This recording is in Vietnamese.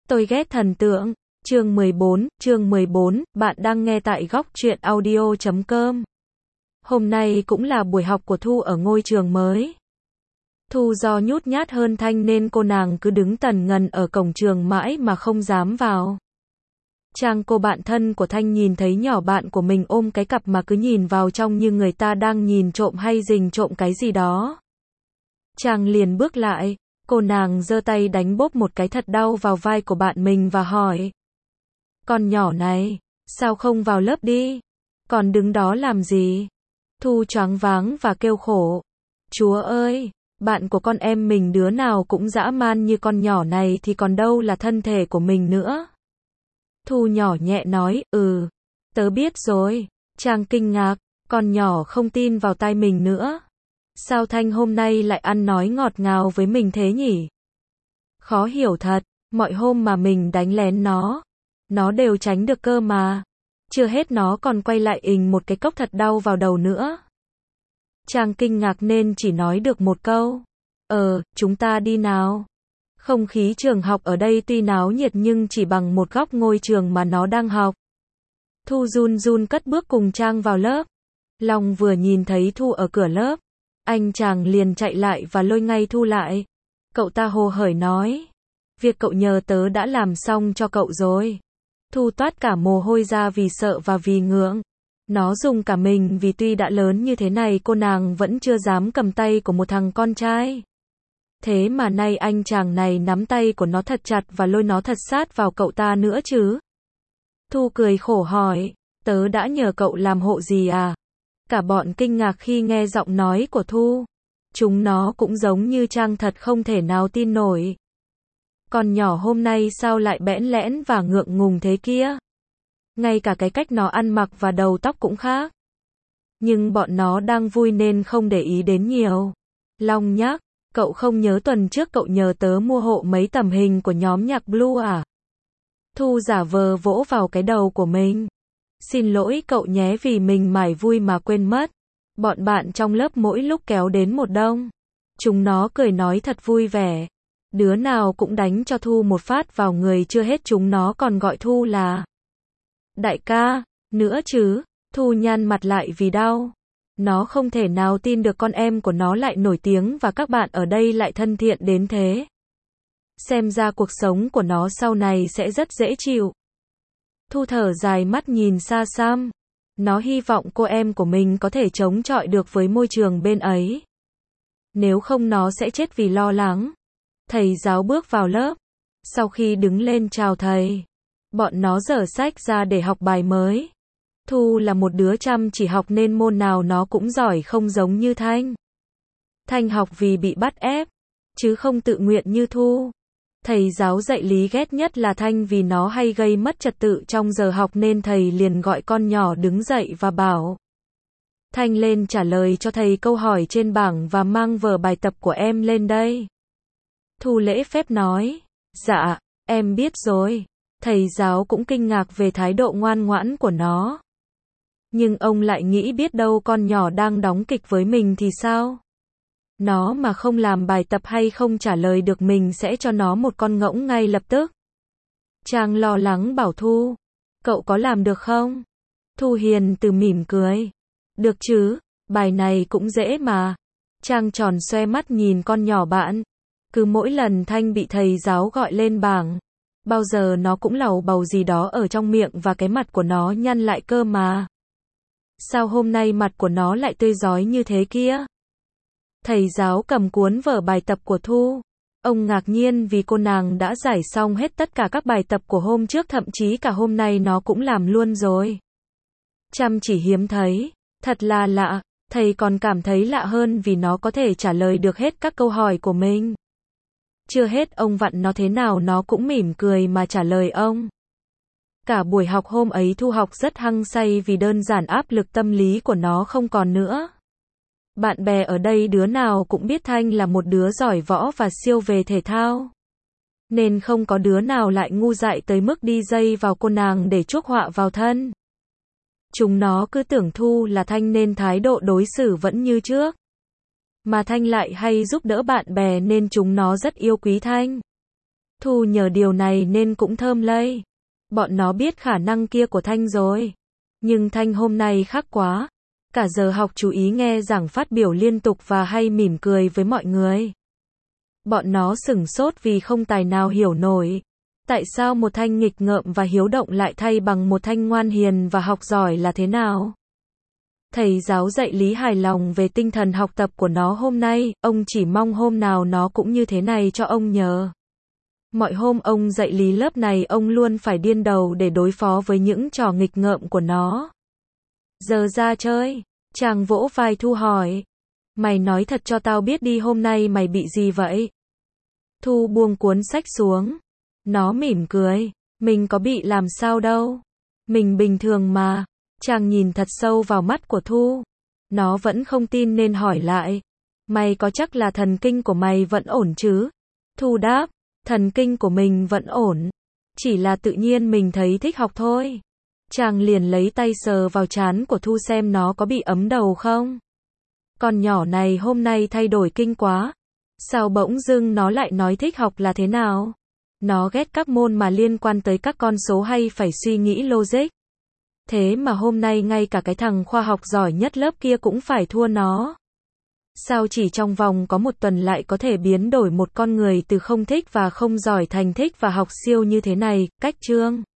Tôi ghét thần tượng. Chương 14, bạn đang nghe tại góc truyện audio.com. Hôm nay cũng là buổi học của Thu ở ngôi trường mới. Thu do nhút nhát hơn Thanh nên cô nàng cứ đứng tần ngần ở cổng trường mãi mà không dám vào. Trang, cô bạn thân của Thanh, nhìn thấy nhỏ bạn của mình ôm cái cặp mà cứ nhìn vào trong như người ta đang nhìn trộm hay rình trộm cái gì đó. Trang liền bước lại, cô nàng giơ tay đánh bốp một cái thật đau vào vai của bạn mình và hỏi: "Con nhỏ này, sao không vào lớp đi? Còn đứng đó làm gì?" Thu choáng váng và kêu khổ: "Chúa ơi, bạn của con em mình đứa nào cũng dã man như con nhỏ này thì còn đâu là thân thể của mình nữa." Thu nhỏ nhẹ nói: Tớ biết rồi." Trang kinh ngạc, con nhỏ không tin vào tai mình nữa. Sao Thanh hôm nay lại ăn nói ngọt ngào với mình thế nhỉ? Khó hiểu thật, mọi hôm mà mình đánh lén nó đều tránh được cơ mà. Chưa hết nó còn quay lại ình một cái cốc thật đau vào đầu nữa. Trang kinh ngạc nên chỉ nói được một câu: Chúng ta đi nào." Không khí trường học ở đây tuy náo nhiệt nhưng chỉ bằng một góc ngôi trường mà nó đang học. Thu run run cất bước cùng Trang vào lớp. Long vừa nhìn thấy Thu ở cửa lớp, anh chàng liền chạy lại và lôi ngay Thu lại. Cậu ta hồ hởi nói: "Việc cậu nhờ tớ đã làm xong cho cậu rồi." Thu toát cả mồ hôi ra vì sợ và vì ngượng. Nó dùng cả mình vì tuy đã lớn như thế này cô nàng vẫn chưa dám cầm tay của một thằng con trai. Thế mà nay anh chàng này nắm tay của nó thật chặt và lôi nó thật sát vào cậu ta nữa chứ. Thu cười khổ hỏi: "Tớ đã nhờ cậu làm hộ gì à?" Cả bọn kinh ngạc khi nghe giọng nói của Thu. Chúng nó cũng giống như Trang, thật không thể nào tin nổi. Con nhỏ hôm nay sao lại bẽn lẽn và ngượng ngùng thế kia? Ngay cả cái cách nó ăn mặc và đầu tóc cũng khác. Nhưng bọn nó đang vui nên không để ý đến nhiều. Long nhắc: "Cậu không nhớ tuần trước cậu nhờ tớ mua hộ mấy tấm hình của nhóm nhạc Blue à?" Thu giả vờ vỗ vào cái đầu của mình: "Xin lỗi cậu nhé, vì mình mải vui mà quên mất." Bọn bạn trong lớp mỗi lúc kéo đến một đông. Chúng nó cười nói thật vui vẻ. Đứa nào cũng đánh cho Thu một phát vào người, chưa hết chúng nó còn gọi Thu là đại ca nữa chứ. Thu nhăn mặt lại vì đau. Nó không thể nào tin được con em của nó lại nổi tiếng và các bạn ở đây lại thân thiện đến thế. Xem ra cuộc sống của nó sau này sẽ rất dễ chịu. Thu thở dài, mắt nhìn xa xăm. Nó hy vọng cô em của mình có thể chống chọi được với môi trường bên ấy. Nếu không nó sẽ chết vì lo lắng. Thầy giáo bước vào lớp. Sau khi đứng lên chào thầy, bọn nó giở sách ra để học bài mới. Thu là một đứa chăm chỉ học nên môn nào nó cũng giỏi, không giống như Thanh. Thanh học vì bị bắt ép, chứ không tự nguyện như Thu. Thầy giáo dạy lý ghét nhất là Thanh vì nó hay gây mất trật tự trong giờ học nên thầy liền gọi con nhỏ đứng dậy và bảo: "Thanh lên trả lời cho thầy câu hỏi trên bảng và mang vở bài tập của em lên đây." Thu lễ phép nói: "Dạ, em biết rồi." Thầy giáo cũng kinh ngạc về thái độ ngoan ngoãn của nó. Nhưng ông lại nghĩ biết đâu con nhỏ đang đóng kịch với mình thì sao? Nó mà không làm bài tập hay không trả lời được mình sẽ cho nó một con ngỗng ngay lập tức. Trang lo lắng bảo Thu: "Cậu có làm được không?" Thu hiền từ mỉm cười: "Được chứ, bài này cũng dễ mà." Trang tròn xoe mắt nhìn con nhỏ bạn. Cứ mỗi lần Thanh bị thầy giáo gọi lên bảng, bao giờ nó cũng lầu bầu gì đó ở trong miệng và cái mặt của nó nhăn lại cơ mà. Sao hôm nay mặt của nó lại tươi rói như thế kia? Thầy giáo cầm cuốn vở bài tập của Thu. Ông ngạc nhiên vì cô nàng đã giải xong hết tất cả các bài tập của hôm trước, thậm chí cả hôm nay nó cũng làm luôn rồi. Chăm chỉ hiếm thấy, thật là lạ. Thầy còn cảm thấy lạ hơn vì nó có thể trả lời được hết các câu hỏi của mình. Chưa hết ông vặn nó thế nào nó cũng mỉm cười mà trả lời ông. Cả buổi học hôm ấy Thu học rất hăng say vì đơn giản áp lực tâm lý của nó không còn nữa. Bạn bè ở đây đứa nào cũng biết Thanh là một đứa giỏi võ và siêu về thể thao. Nên không có đứa nào lại ngu dại tới mức đi dây vào cô nàng để chuốc họa vào thân. Chúng nó cứ tưởng Thu là Thanh nên thái độ đối xử vẫn như trước. Mà Thanh lại hay giúp đỡ bạn bè nên chúng nó rất yêu quý Thanh. Thu nhờ điều này nên cũng thơm lây. Bọn nó biết khả năng kia của Thanh rồi. Nhưng Thanh hôm nay khác quá. Cả giờ học chú ý nghe giảng phát biểu liên tục và hay mỉm cười với mọi người. Bọn nó sửng sốt vì không tài nào hiểu nổi. Tại sao một Thanh nghịch ngợm và hiếu động lại thay bằng một Thanh ngoan hiền và học giỏi là thế nào? Thầy giáo dạy lý hài lòng về tinh thần học tập của nó hôm nay, ông chỉ mong hôm nào nó cũng như thế này cho ông nhờ. Mọi hôm ông dạy lý lớp này ông luôn phải điên đầu để đối phó với những trò nghịch ngợm của nó. Giờ ra chơi, chàng vỗ vai Thu hỏi. Mày nói thật cho tao biết đi hôm nay mày bị gì vậy? Thu buông cuốn sách xuống. Nó mỉm cười. Mình có bị làm sao đâu. Mình bình thường mà. Chàng nhìn thật sâu vào mắt của Thu. Nó vẫn không tin nên hỏi lại. Mày có chắc là thần kinh của mày vẫn ổn chứ? Thu đáp. Thần kinh của mình vẫn ổn. Chỉ là tự nhiên mình thấy thích học thôi. Chàng liền lấy tay sờ vào trán của Thu xem nó có bị ấm đầu không. Con nhỏ này hôm nay thay đổi kinh quá. Sao bỗng dưng nó lại nói thích học là thế nào? Nó ghét các môn mà liên quan tới các con số hay phải suy nghĩ logic. Thế mà hôm nay ngay cả cái thằng khoa học giỏi nhất lớp kia cũng phải thua nó. Sao chỉ trong vòng có một tuần lại có thể biến đổi một con người từ không thích và không giỏi thành thích và học siêu như thế này? Cách chương